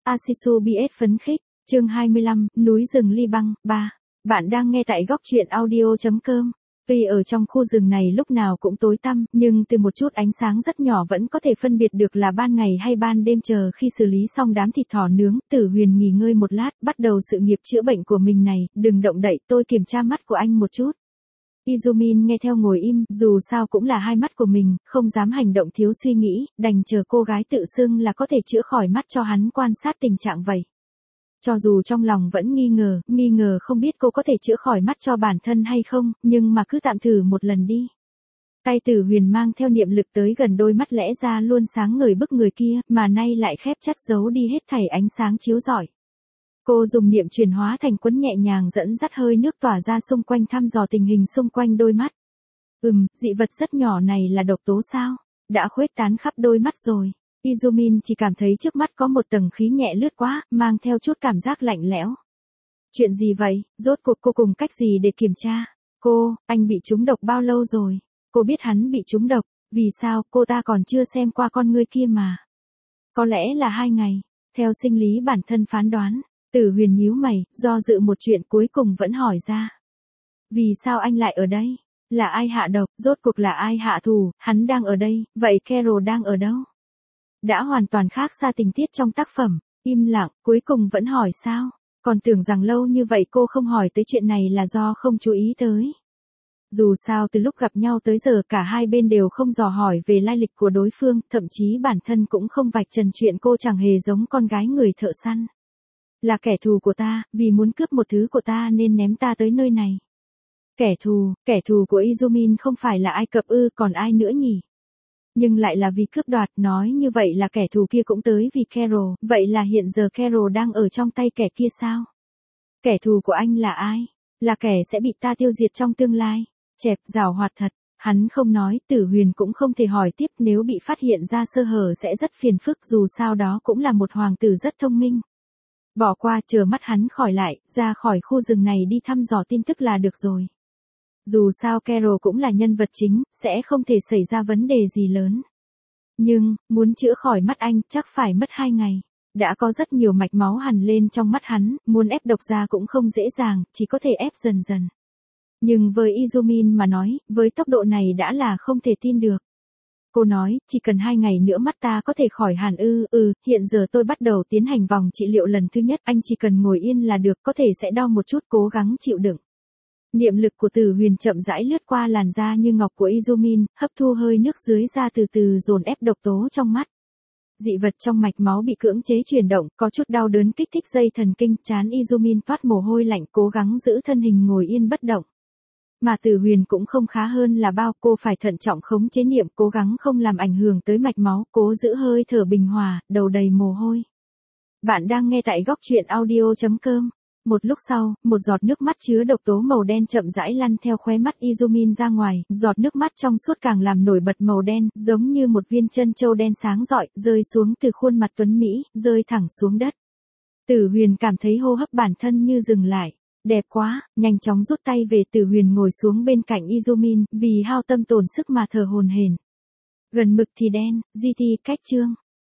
Asisu BS phấn khích, chương 25, núi rừng ly băng, 3. Bạn đang nghe tại góc truyện audio.com. Tuy ở trong khu rừng này lúc nào cũng tối tăm, nhưng từ một chút ánh sáng rất nhỏ vẫn có thể phân biệt được là ban ngày hay ban đêm. Chờ khi xử lý xong đám thịt thỏ nướng, Tử Huyền nghỉ ngơi một lát, bắt đầu sự nghiệp chữa bệnh của mình này. Đừng động đậy, tôi kiểm tra mắt của anh một chút. Izumin nghe theo ngồi im, dù sao cũng là hai mắt của mình, không dám hành động thiếu suy nghĩ, đành chờ cô gái tự xưng là có thể chữa khỏi mắt cho hắn quan sát tình trạng vậy. Cho dù trong lòng vẫn nghi ngờ không biết cô có thể chữa khỏi mắt cho bản thân hay không, nhưng mà cứ tạm thử một lần đi. Tay Tử Huyền mang theo niệm lực tới gần đôi mắt lẽ ra luôn sáng ngời bức người kia, mà nay lại khép chặt giấu đi hết thảy ánh sáng chiếu rọi. Cô dùng niệm chuyển hóa thành quấn nhẹ nhàng dẫn dắt hơi nước tỏa ra xung quanh thăm dò tình hình xung quanh đôi mắt. Dị vật rất nhỏ này là độc tố sao? Đã khuếch tán khắp đôi mắt rồi. Izumin chỉ cảm thấy trước mắt có một tầng khí nhẹ lướt qua, mang theo chút cảm giác lạnh lẽo. Chuyện gì vậy? Rốt cuộc cô cùng cách gì để kiểm tra? Anh bị trúng độc bao lâu rồi? Cô biết hắn bị trúng độc, vì sao cô ta còn chưa xem qua con ngươi kia mà? Có lẽ là 2 ngày, theo sinh lý bản thân phán đoán. Tử Huyền nhíu mày, do dự một chuyện cuối cùng vẫn hỏi ra. Vì sao anh lại ở đây? Là ai hạ độc, rốt cuộc là ai hạ thủ, hắn đang ở đây, vậy Carol đang ở đâu? Đã hoàn toàn khác xa tình tiết trong tác phẩm, im lặng, cuối cùng vẫn hỏi sao? Còn tưởng rằng lâu như vậy cô không hỏi tới chuyện này là do không chú ý tới. Dù sao từ lúc gặp nhau tới giờ cả hai bên đều không dò hỏi về lai lịch của đối phương, thậm chí bản thân cũng không vạch trần chuyện cô chẳng hề giống con gái người thợ săn. Là kẻ thù của ta, vì muốn cướp một thứ của ta nên ném ta tới nơi này. Kẻ thù của Izumin không phải là Ai Cập ư, còn ai nữa nhỉ? Nhưng lại là vì cướp đoạt, nói như vậy là kẻ thù kia cũng tới vì Carol, vậy là hiện giờ Carol đang ở trong tay kẻ kia sao? Kẻ thù của anh là ai? Là kẻ sẽ bị ta tiêu diệt trong tương lai. Chẹp, giảo hoạt thật. Hắn không nói, Tử Huyền cũng không thể hỏi tiếp, nếu bị phát hiện ra sơ hở sẽ rất phiền phức, dù sao đó cũng là một hoàng tử rất thông minh. Bỏ qua, chờ mắt hắn khỏi lại, ra khỏi khu rừng này đi thăm dò tin tức là được rồi. Dù sao Carol cũng là nhân vật chính, sẽ không thể xảy ra vấn đề gì lớn. Nhưng, muốn chữa khỏi mắt anh, chắc phải mất 2 ngày. Đã có rất nhiều mạch máu hằn lên trong mắt hắn, muốn ép độc ra cũng không dễ dàng, chỉ có thể ép dần dần. Nhưng với Izumin mà nói, với tốc độ này đã là không thể tin được. Cô nói, chỉ cần 2 ngày nữa mắt ta có thể khỏi hàn ư, hiện giờ tôi bắt đầu tiến hành vòng trị liệu lần thứ nhất, anh chỉ cần ngồi yên là được, có thể sẽ đau một chút, cố gắng chịu đựng. Niệm lực của Tử Huyền chậm rãi lướt qua làn da như ngọc của Izumin, hấp thu hơi nước dưới da từ từ dồn ép độc tố trong mắt. Dị vật trong mạch máu bị cưỡng chế chuyển động, có chút đau đớn kích thích dây thần kinh, trán Izumin toát mồ hôi lạnh, cố gắng giữ thân hình ngồi yên bất động. Mà Tử Huyền cũng không khá hơn là bao, cô phải thận trọng khống chế niệm, cố gắng không làm ảnh hưởng tới mạch máu, cố giữ hơi thở bình hòa, đầu đầy mồ hôi. Bạn đang nghe tại góc truyện audio.com. Một lúc sau, một giọt nước mắt chứa độc tố màu đen chậm rãi lăn theo khóe mắt Izumin ra ngoài, giọt nước mắt trong suốt càng làm nổi bật màu đen, giống như một viên chân châu đen sáng rọi, rơi xuống từ khuôn mặt tuấn mỹ, rơi thẳng xuống đất. Tử Huyền cảm thấy hô hấp bản thân như dừng lại. Đẹp quá, nhanh chóng rút tay về. Tử Huyền ngồi xuống bên cạnh Izumin, vì hao tâm tổn sức mà thở hổn hển. Gần mực thì đen, GT cách chương.